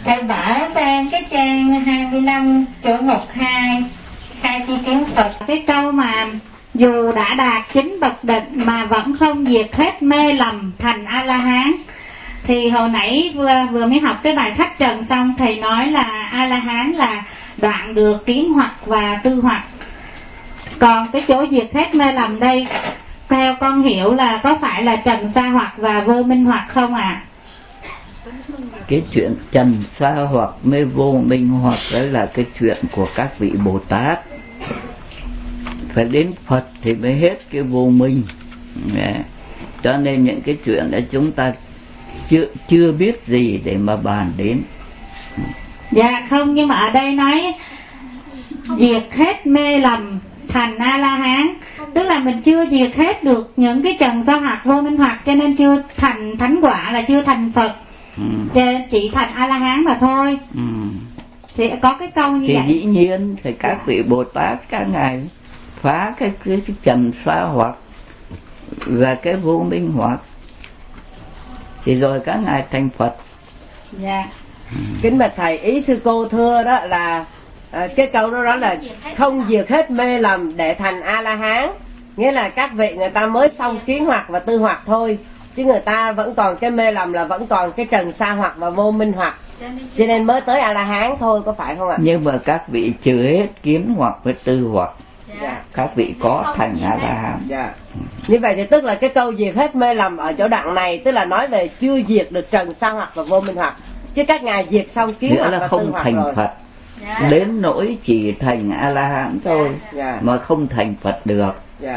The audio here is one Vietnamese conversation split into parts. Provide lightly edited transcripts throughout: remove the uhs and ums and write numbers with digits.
Thầy mở sang cái trang 25 chỗ mục 2 khai chi kiến Phật. Cái câu mà dù đã đạt 9 bậc định mà vẫn không diệt hết mê lầm thành A-la-hán. Thì hồi nãy vừa mới học cái bài thách trần xong, thầy nói là A-la-hán là đoạn được kiến hoặc và tư hoặc. Còn cái chỗ diệt hết mê lầm đây, theo con hiểu là có phải là trần sa hoặc và vô minh hoặc không ạ? Cái chuyện trần sa hoặc mê vô minh hoặc đó là cái chuyện của các vị Bồ Tát. Phải đến Phật thì mới hết cái vô minh. Cho nên những cái chuyện đó chúng ta chưa biết gì để mà bàn đến. Dạ không, nhưng mà ở đây nói diệt hết mê lầm thành A-la-hán, tức là mình chưa diệt hết được những cái trần sa hoặc vô minh hoặc, cho nên chưa thành thánh quả, là chưa thành Phật. Chỉ thành A-la-hán mà thôi. Thì có cái câu như thì vậy. Thì dĩ nhiên thì các vị Bồ Tát các ngài phá cái trần sa hoặc và cái vô minh hoặc, thì rồi các ngài thành Phật. Dạ. Kính bạch thầy, ý sư cô thưa đó là cái câu đó là không diệt hết mê lầm để thành A-la-hán, nghĩa là các vị người ta mới xong kiến hoặc và tư hoặc thôi, chứ người ta vẫn còn cái mê lầm, là vẫn còn cái trần sa hoặc và vô minh hoặc, cho nên mới tới A-la-hán thôi, có phải không ạ? Nhưng mà các vị trừ hết kiến hoặc với tư hoặc, các vị có thành A-la-hán. Như vậy thì tức là cái câu diệt hết mê lầm ở chỗ đoạn này tức là nói về chưa diệt được trần sa hoặc và vô minh hoặc, chứ các ngài diệt xong kiến hoặc và tư hoặc rồi. Phật. Đến nỗi chỉ thành A-la-hán thôi, mà không thành Phật được.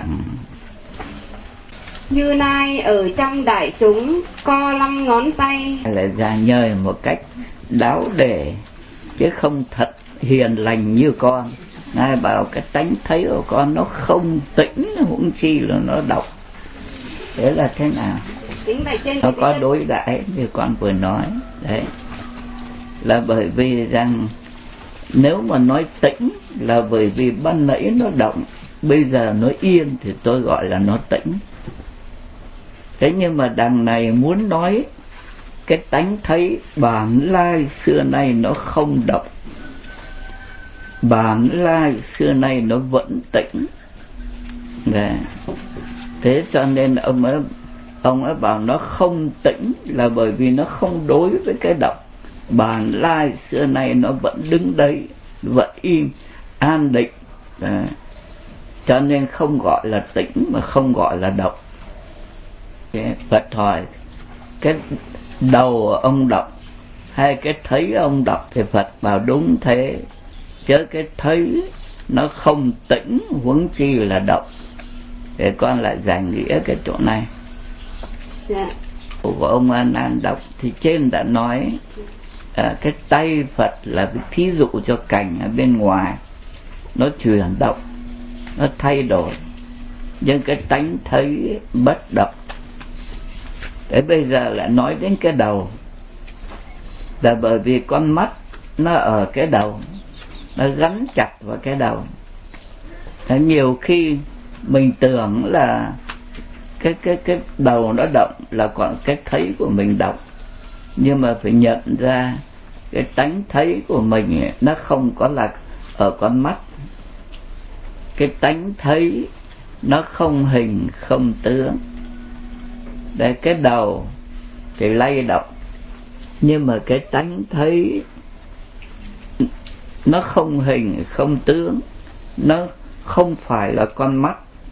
Như Lai ở trong đại chúng co 5 ngón tay, là ra nhơi một cách đáo để, chứ không thật hiền lành như con. Ngài bảo cái tánh thấy của con nó không tĩnh, huống chi là nó độc. Thế là thế nào? Nó có đối đãi như con vừa nói. Đấy là bởi vì rằng nếu mà nói tĩnh là bởi vì ban nãy nó động, bây giờ nó yên thì tôi gọi là nó tĩnh. Thế nhưng mà đằng này muốn nói cái tánh thấy bản lai xưa nay nó không động, bản lai xưa nay nó vẫn tĩnh. Thế cho nên ông ấy bảo nó không tĩnh là bởi vì nó không đối với cái động. Bản lai xưa nay nó vẫn đứng đấy, vẫn im, an định. Cho nên không gọi là tĩnh mà không gọi là động. Phật hỏi cái đầu ông động hay cái thấy ông động, thì Phật bảo đúng thế, chứ cái thấy nó không tĩnh, huống chi là động. Để con lại giải nghĩa cái chỗ này. Của ông A Nan đọc thì trên đã nói cái tay Phật là cái thí dụ cho cảnh ở bên ngoài, nó chuyển động, nó thay đổi, nhưng cái tánh thấy bất động. Thế bây giờ lại nói đến cái đầu, là bởi vì con mắt nó ở cái đầu, nó gắn chặt vào cái đầu. Thế nhiều khi mình tưởng là cái đầu nó động là còn cái thấy của mình động, nhưng mà phải nhận ra cái tánh thấy của mình nó không có là ở con mắt. Cái tánh thấy nó không hình không tướng. Để cái đầu thì lay động, nhưng mà cái tánh thấy nó không hình không tướng, nó không phải là con mắt.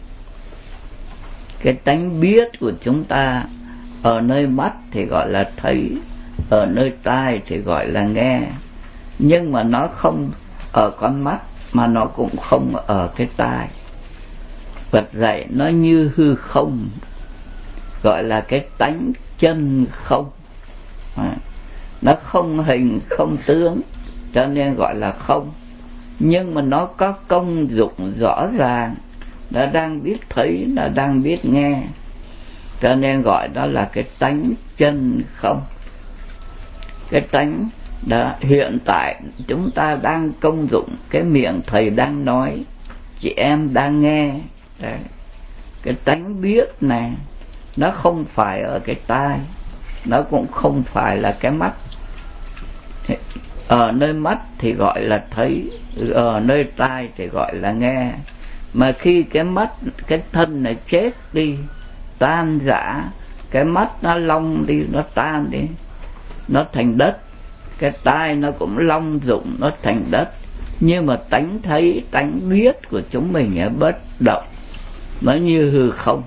Cái tánh biết của chúng ta ở nơi mắt thì gọi là thấy, ở nơi tai thì gọi là nghe, nhưng mà nó không ở con mắt, mà nó cũng không ở cái tai. Phật dạy nó như hư không, gọi là cái tánh chân không. Nó không hình không tướng, cho nên gọi là không. Nhưng mà nó có công dụng rõ ràng, nó đang biết thấy, nó đang biết nghe, cho nên gọi đó là cái tánh chân không. Cái tánh đó, hiện tại chúng ta đang công dụng, cái miệng thầy đang nói, chị em đang nghe. Đấy. Cái tánh biết này nó không phải ở cái tai, nó cũng không phải là cái mắt. ở nơi mắt thì gọi là thấy, ở nơi tai thì gọi là nghe. Mà khi cái mắt, cái thân này chết đi, tan rã, cái mắt nó long đi, nó tan đi, nó thành đất. Cái tai nó cũng long dụng, nó thành đất. Nhưng mà tánh thấy, tánh biết của chúng mình là bất động, nó như hư không.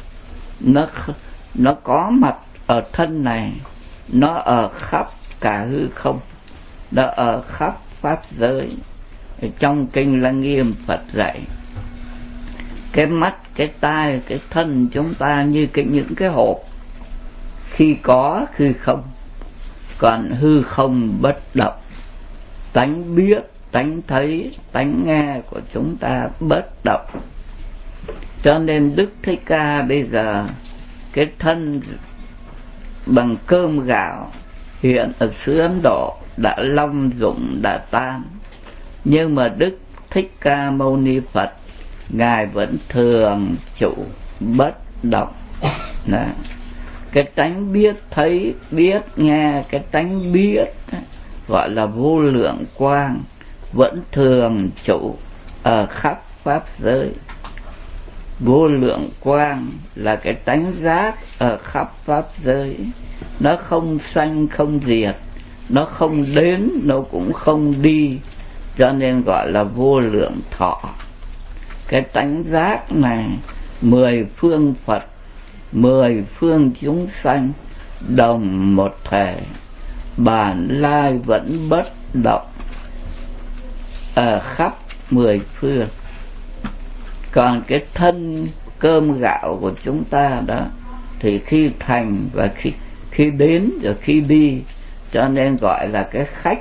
Nó có mặt ở thân này, nó ở khắp cả hư không, nó ở khắp pháp giới. Trong kinh Lăng Nghiêm Phật dạy, cái mắt, cái tai, cái thân chúng ta như những cái hộp, khi có khi không. Còn hư không bất động, tánh biết, tánh thấy, tánh nghe của chúng ta bất động. Cho nên Đức Thích Ca bây giờ cái thân bằng cơm gạo hiện ở xứ Ấn Độ đã long dụng, đã tan. Nhưng mà Đức Thích Ca Mâu Ni Phật Ngài vẫn thường trụ bất động. Đó. Cái tánh biết thấy, biết nghe, cái tánh biết gọi là vô lượng quang, vẫn thường trụ ở khắp pháp giới. Vô lượng quang là cái tánh giác ở khắp pháp giới. Nó không sanh không diệt, nó không đến, nó cũng không đi, cho nên gọi là vô lượng thọ. Cái tánh giác này 10 phương Phật, 10 phương chúng sanh đồng một thể, bản lai vẫn bất động ở khắp 10 phương. Còn cái thân cơm gạo của chúng ta đó thì khi thành và khi đến rồi khi đi, cho nên gọi là cái khách.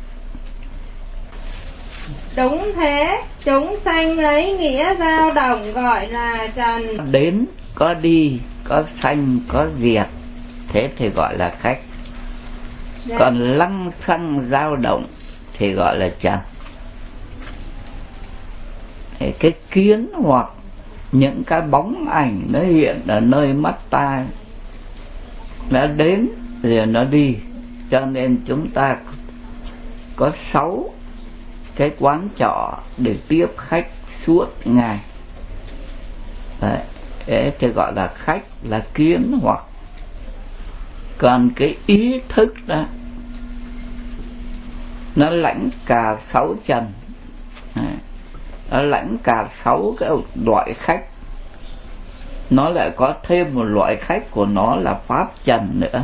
Đúng thế, chúng sanh lấy nghĩa dao động gọi là trần. Đến, có đi, có sanh, có diệt, thế thì gọi là khách. Dạ. Còn lăng xăng dao động thì gọi là trần. Cái kiến hoặc những cái bóng ảnh nó hiện ở nơi mắt tai, nó đến rồi nó đi. Cho nên chúng ta có 6 cái quán trọ để tiếp khách suốt ngày. Đấy, thì gọi là khách, là kiến hoặc. Còn cái ý thức đó, nó lãnh cả 6 trần. Đấy, nó lãnh cả 6 cái loại khách. Nó lại có thêm một loại khách của nó là pháp trần nữa.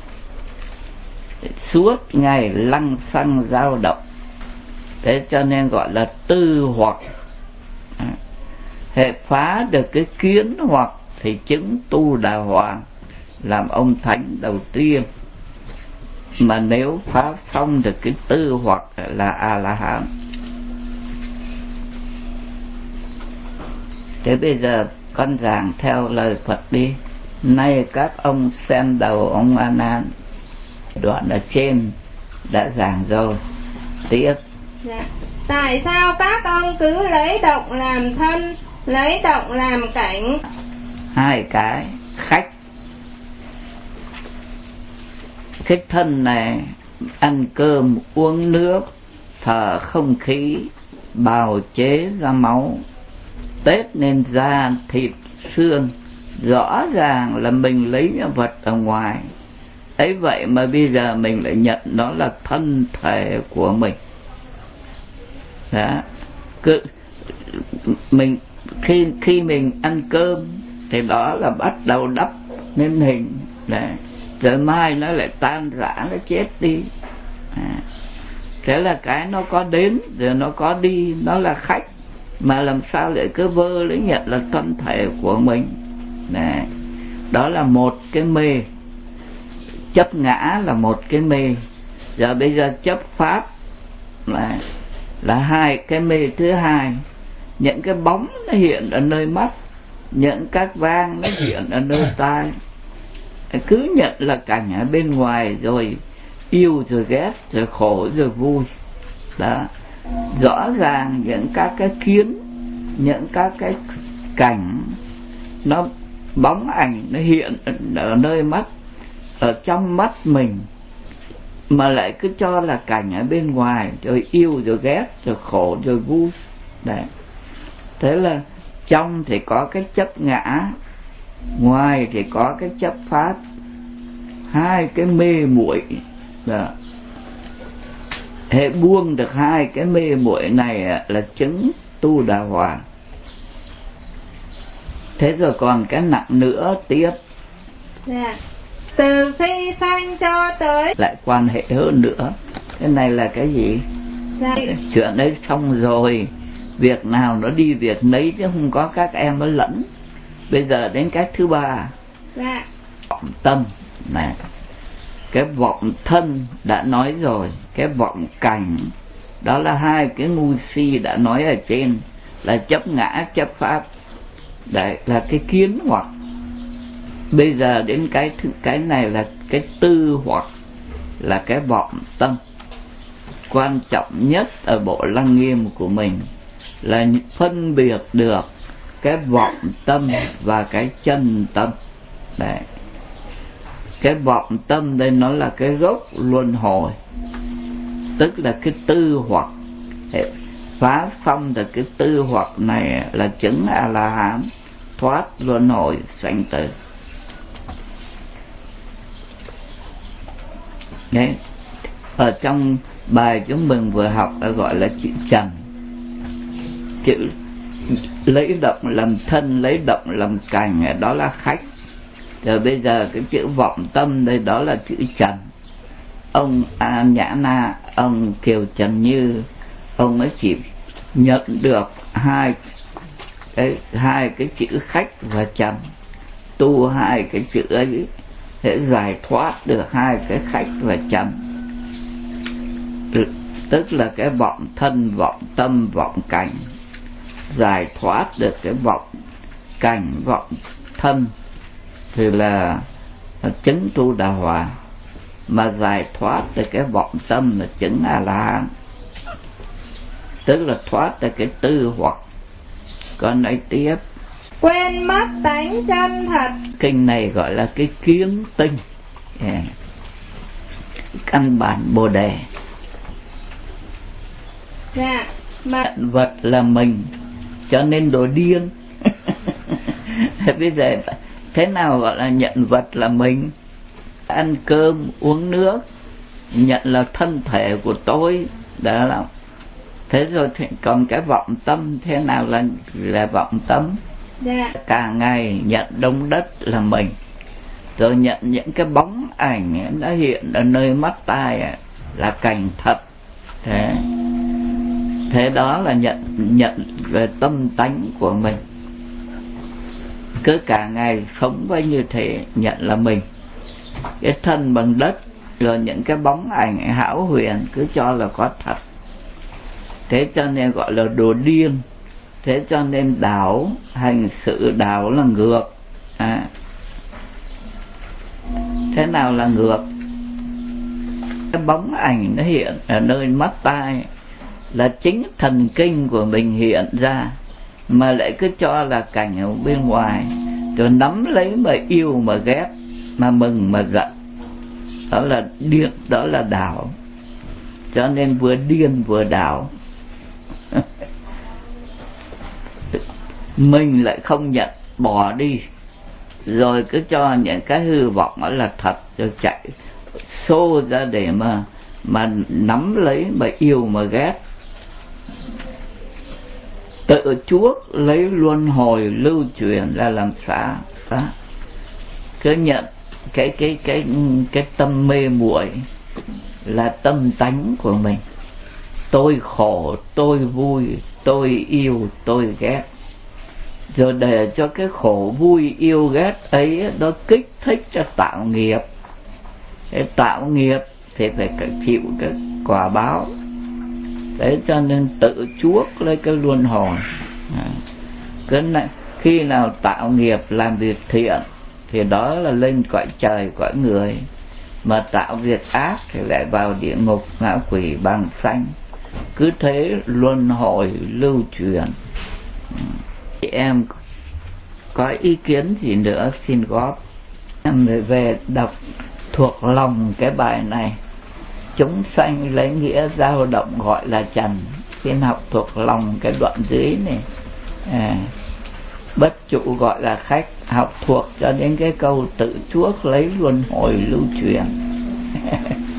Suốt ngày lăng xăng dao động. Thế cho nên gọi là tư hoặc. Hệ phá được cái kiến hoặc thì chứng tu đà hoàng, làm ông thánh đầu tiên. Mà nếu phá xong được cái tư hoặc là A-la-hán. Thế bây giờ con giảng theo lời Phật đi. Nay các ông xem đầu ông A Nan, đoạn ở trên đã giảng rồi. Tiếp. Dạ. Tại sao các ông cứ lấy động làm thân, lấy động làm cảnh? 2 cái khách. Cái thân này ăn cơm, uống nước, thở không khí, bào chế ra máu, tết nên da, thịt, xương. Rõ ràng là mình lấy những vật ở ngoài ấy, vậy mà bây giờ mình lại nhận nó là thân thể của mình. Đó. Mình khi mình ăn cơm thì đó là bắt đầu đắp nên hình. Đấy. Rồi mai nó lại tan rã, nó chết đi. Thế là cái nó có đến rồi nó có đi, nó là khách. Mà làm sao lại cứ vơ lấy nhận là thân thể của mình. Đấy. Đó là một cái mê. Chấp ngã là một cái mê. Giờ bây giờ chấp pháp là 2 cái mê thứ hai. Những cái bóng nó hiện ở nơi mắt, những các vang nó hiện ở nơi tai. Cứ nhận là cảnh ở bên ngoài, rồi yêu rồi ghét, rồi khổ rồi vui. Đó. Rõ ràng những các cái kiến, những các cái cảnh, nó bóng ảnh nó hiện ở nơi mắt, ở trong mắt mình. mà lại cứ cho là cảnh ở bên ngoài, rồi yêu rồi ghét, rồi khổ rồi vui. Đấy. Thế là trong thì có cái chấp ngã, ngoài thì có cái chấp pháp, hai cái mê muội. Hệ buông được hai cái mê muội này là chứng tu đà hòa. Thế rồi còn cái nặng nữa tiếp. Từ khi sanh cho tới lại quan hệ hơn nữa. Cái này là cái gì? Chuyện đấy xong rồi, việc nào nó đi việc nấy chứ không có các em nó lẫn. Bây giờ đến cái thứ ba. Vọng tâm này. Cái vọng thân đã nói rồi, cái vọng cảnh, đó là hai cái ngu si đã nói ở trên, là chấp ngã chấp pháp. Đấy là cái kiến hoặc. Bây giờ đến cái này là cái tư hoặc, là cái vọng tâm. Quan trọng nhất ở bộ Lăng Nghiêm của mình là phân biệt được cái vọng tâm và cái chân tâm. Đấy. Cái vọng tâm đây nó là cái gốc luân hồi, tức là cái tư hoặc. Phá xong được cái tư hoặc này là chứng A-la-hán, thoát luân hồi sanh tử. Đấy. Ở trong bài chúng mình vừa học đã gọi là chữ trần. Chữ lấy động làm thân, lấy động làm cảnh, đó là khách. Rồi bây giờ cái chữ vọng tâm đây đó là chữ trần. Ông Nhã Na, ông Kiều Trần Như, ông ấy chỉ nhận được hai cái chữ khách và trần. Tu hai cái chữ ấy để giải thoát được hai cái khách và trần. Tức là cái vọng thân, vọng tâm, vọng cảnh. Giải thoát được cái vọng cảnh, vọng thân thì là chứng tu đà hòa. Mà giải thoát được cái vọng tâm là chứng A-la-hán, tức là thoát được cái tư hoặc. Còn nói tiếp, quên mất tánh chân thật. Kinh này gọi là cái kiến tinh, căn bản Bồ Đề. Nhận vật là mình, cho nên đồ điên. Bây giờ thế nào gọi là nhận vật là mình? Ăn cơm, uống nước, nhận là thân thể của tôi. Đó là thế rồi. Còn cái vọng tâm thế nào là vọng tâm? Cả ngày nhận đống đất là mình, rồi nhận những cái bóng ảnh đã hiện ở nơi mắt tai là cảnh thật. Thế đó là nhận về tâm tánh của mình. Cứ cả ngày sống với như thế, nhận là mình. Cái thân bằng đất, rồi những cái bóng ảnh hão huyền cứ cho là có thật. Thế cho nên gọi là đồ điên. Thế cho nên đảo, hành sự đảo là ngược. Thế nào là ngược? Cái bóng ảnh nó hiện ở nơi mắt tai là chính thần kinh của mình hiện ra, mà lại cứ cho là cảnh ở bên ngoài, rồi nắm lấy mà yêu mà ghét, mà mừng mà giận. Đó là điên, đó là đảo. Cho nên vừa điên vừa đảo. Mình lại không nhận, bỏ đi, rồi cứ cho những cái hư vọng đó là thật, rồi chạy xô ra để mà nắm lấy mà yêu mà ghét. Tự chuốc lấy luân hồi lưu truyền là làm sao? Đó. Cứ nhận cái tâm mê muội là tâm tánh của mình. Tôi khổ, tôi vui, tôi yêu, tôi ghét. Rồi để cho cái khổ vui yêu ghét ấy nó kích thích cho tạo nghiệp. Cái tạo nghiệp thì phải chịu cái quả báo. Thế cho nên tự chuốc lấy cái luân hồi. Khi nào tạo nghiệp làm việc thiện thì đó là lên cõi trời cõi người, mà tạo việc ác thì lại vào địa ngục ngạ quỷ bàng sanh. Cứ thế luân hồi lưu truyền. Chị em có ý kiến gì nữa xin góp. Em về đọc thuộc lòng cái bài này chúng sanh lấy nghĩa dao động gọi là trần. Xin học thuộc lòng cái đoạn dưới này. Bất trụ gọi là khách, học thuộc cho đến cái câu tự chuốc lấy luân hồi lưu truyền.